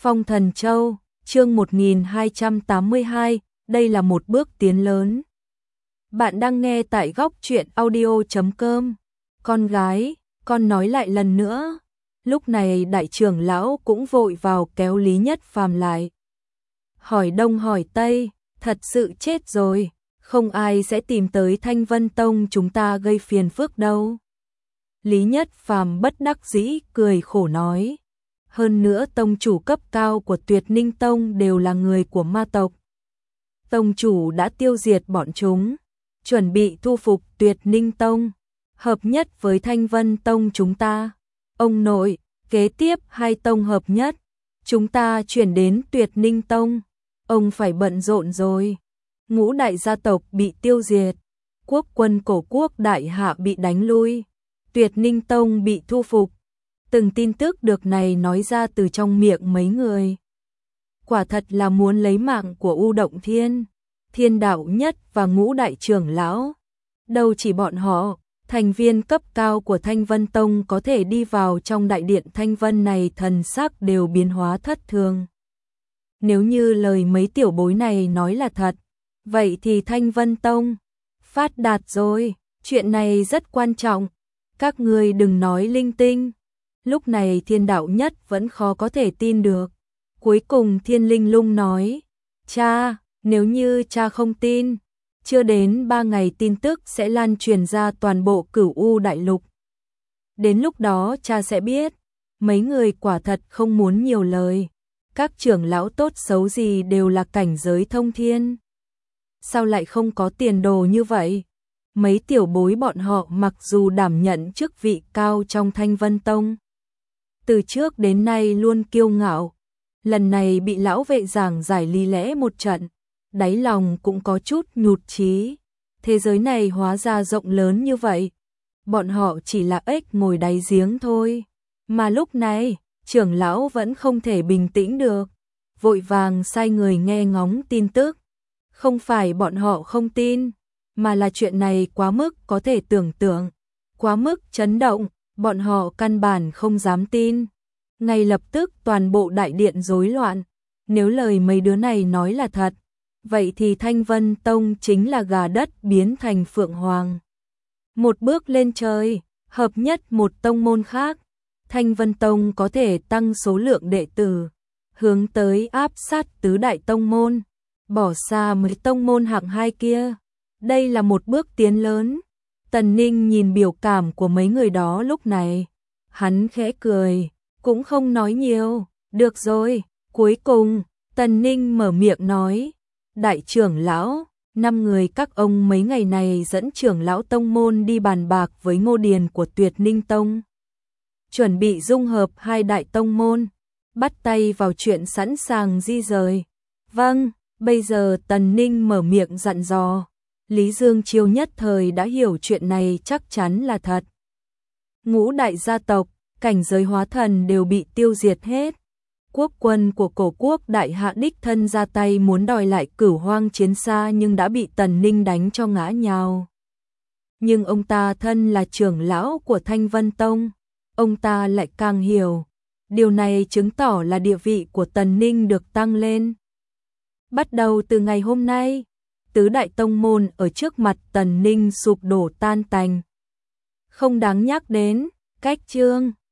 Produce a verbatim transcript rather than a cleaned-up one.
Phong Thần Châu, chương một nghìn hai trăm tám mươi hai, đây là một bước tiến lớn. Bạn đang nghe tại góc truyện audio chấm com. Con gái, con nói lại lần nữa. Lúc này đại trưởng lão cũng vội vào kéo Lý Nhất Phàm lại. Hỏi đông hỏi tây, thật sự chết rồi, không ai sẽ tìm tới Thanh Vân Tông chúng ta gây phiền phức đâu. Lý Nhất Phàm bất đắc dĩ cười khổ nói. Hơn nữa tông chủ cấp cao của Tuyệt Ninh Tông đều là người của ma tộc. Tông chủ đã tiêu diệt bọn chúng, chuẩn bị thu phục Tuyệt Ninh Tông, hợp nhất với Thanh Vân Tông chúng ta. Ông nội, kế tiếp hai tông hợp nhất, chúng ta chuyển đến Tuyệt Ninh Tông, ông phải bận rộn rồi. Ngũ đại gia tộc bị tiêu diệt, quốc quân cổ quốc đại hạ bị đánh lui, Tuyệt Ninh Tông bị thu phục. Từng tin tức được này nói ra từ trong miệng mấy người. Quả thật là muốn lấy mạng của U Động Thiên, Thiên Đạo Nhất và Ngũ đại trưởng lão. Đâu chỉ bọn họ, thành viên cấp cao của Thanh Vân Tông có thể đi vào trong đại điện Thanh Vân này thần sắc đều biến hóa thất thường. Nếu như lời mấy tiểu bối này nói là thật, vậy thì Thanh Vân Tông phát đạt rồi, chuyện này rất quan trọng, các người đừng nói linh tinh. Lúc này Thiên Đạo Nhất vẫn khó có thể tin được. Cuối cùng Thiên Linh Lung nói, cha, nếu như cha không tin, chưa đến ba ngày tin tức sẽ lan truyền ra toàn bộ Cửu U Đại Lục. Đến lúc đó cha sẽ biết, mấy người quả thật không muốn nhiều lời. Các trưởng lão tốt xấu gì đều là cảnh giới thông thiên. Sao lại không có tiền đồ như vậy? Mấy tiểu bối bọn họ mặc dù đảm nhận chức vị cao trong Thanh Vân Tông, từ trước đến nay luôn kiêu ngạo, lần này bị lão vệ giảng giải lý lẽ một trận, đáy lòng cũng có chút nhụt chí. Thế giới này hóa ra rộng lớn như vậy, bọn họ chỉ là ếch ngồi đáy giếng thôi. Mà lúc này, trưởng lão vẫn không thể bình tĩnh được, vội vàng sai người nghe ngóng tin tức. Không phải bọn họ không tin, mà là chuyện này quá mức có thể tưởng tượng, quá mức chấn động. Bọn họ căn bản không dám tin. Ngay lập tức toàn bộ đại điện rối loạn. Nếu lời mấy đứa này nói là thật, vậy thì Thanh Vân Tông chính là gà đất biến thành phượng hoàng. Một bước lên trời, hợp nhất một tông môn khác. Thanh Vân Tông có thể tăng số lượng đệ tử, hướng tới áp sát tứ đại tông môn, bỏ xa mấy tông môn hạng hai kia. Đây là một bước tiến lớn. Tần Ninh nhìn biểu cảm của mấy người đó lúc này, hắn khẽ cười, cũng không nói nhiều. Được rồi, cuối cùng, Tần Ninh mở miệng nói, đại trưởng lão, năm người các ông mấy ngày này dẫn trưởng lão tông môn đi bàn bạc với Ngô Điền của Tuyệt Ninh Tông, chuẩn bị dung hợp hai đại tông môn, bắt tay vào chuyện sẵn sàng di rời. Vâng, bây giờ Tần Ninh mở miệng dặn dò. Lý Dương Chiêu nhất thời đã hiểu chuyện này chắc chắn là thật. Ngũ đại gia tộc, cảnh giới hóa thần đều bị tiêu diệt hết. Quốc quân của cổ quốc đại hạ đích thân ra tay muốn đòi lại Cửu Hoang Chiến Xa nhưng đã bị Tần Ninh đánh cho ngã nhào. Nhưng ông ta thân là trưởng lão của Thanh Vân Tông, ông ta lại càng hiểu. Điều này chứng tỏ là địa vị của Tần Ninh được tăng lên. Bắt đầu từ ngày hôm nay, tứ đại tông môn ở trước mặt Tần Ninh sụp đổ tan tành. Không đáng nhắc đến, cách chương.